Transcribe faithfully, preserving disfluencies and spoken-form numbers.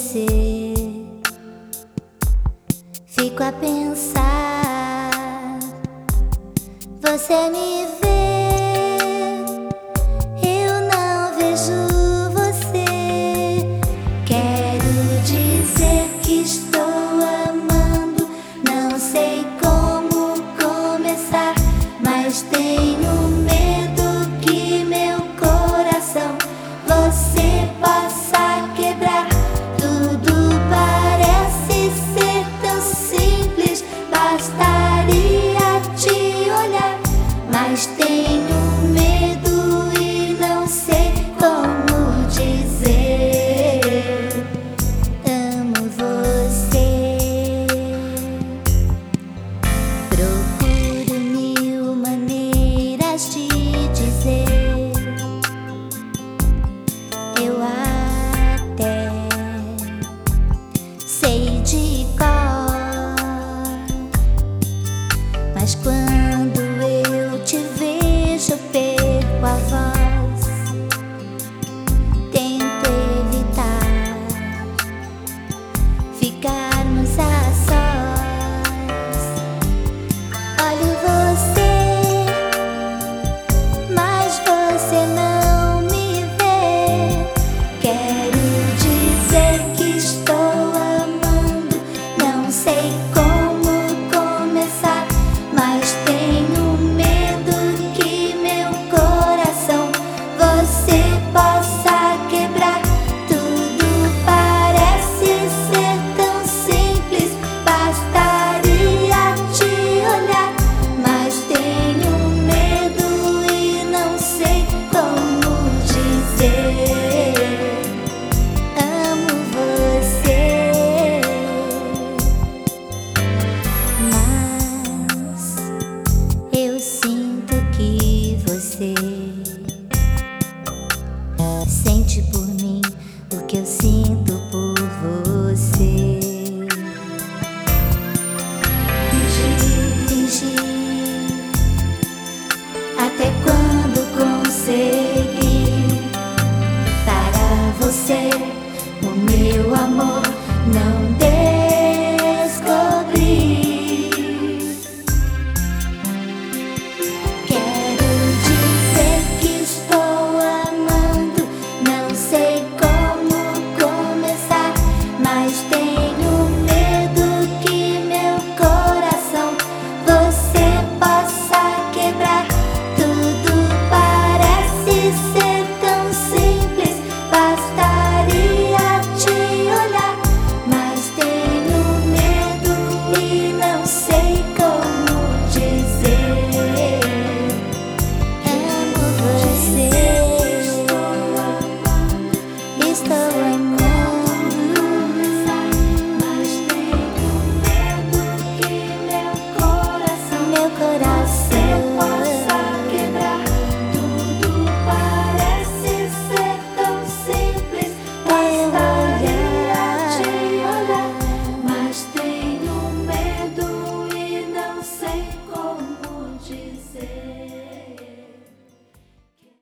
você. Fico a pensar, você me vê, eu não vejo você. Quero dizer que estou amando, não sei como começar, mas tenho medo que meu coração você possa quebrar. Tudo parece ser tão simples, bastaria te olhar, mas tenho medo e não sei como dizer amo você. Procuro mil maneiras de dizer, eu até sei de cor, mas quando eu te vejo perco a voz. Tento evitar ficarmos a sós. Olho você, mas você não me vê. Quero dizer que estou amando, não sei como começar, mas tenho medo que meu coração você possa quebrar. Tudo parece ser tão simples, bastaria te olhar, mas tenho medo e não sei como dizer amo você. Mas eu sinto que você sente por mim o que eu sinto por você. Fingir, fingir, até quando conseguir para você o meu amor não descobrir. Quero dizer que estou amando, não sei como começar, mas tenho medo que meu coração você possa quebrar. Tudo parece ser tão simples, bastaria te olhar, mas tenho medo e não sei como dizer amo você. Estou amando, mas tenho medo que meu coração, meu coração possa quebrar. Tudo parece ser tão simples, bastaria te olhar, mas tenho medo e não sei como dizer.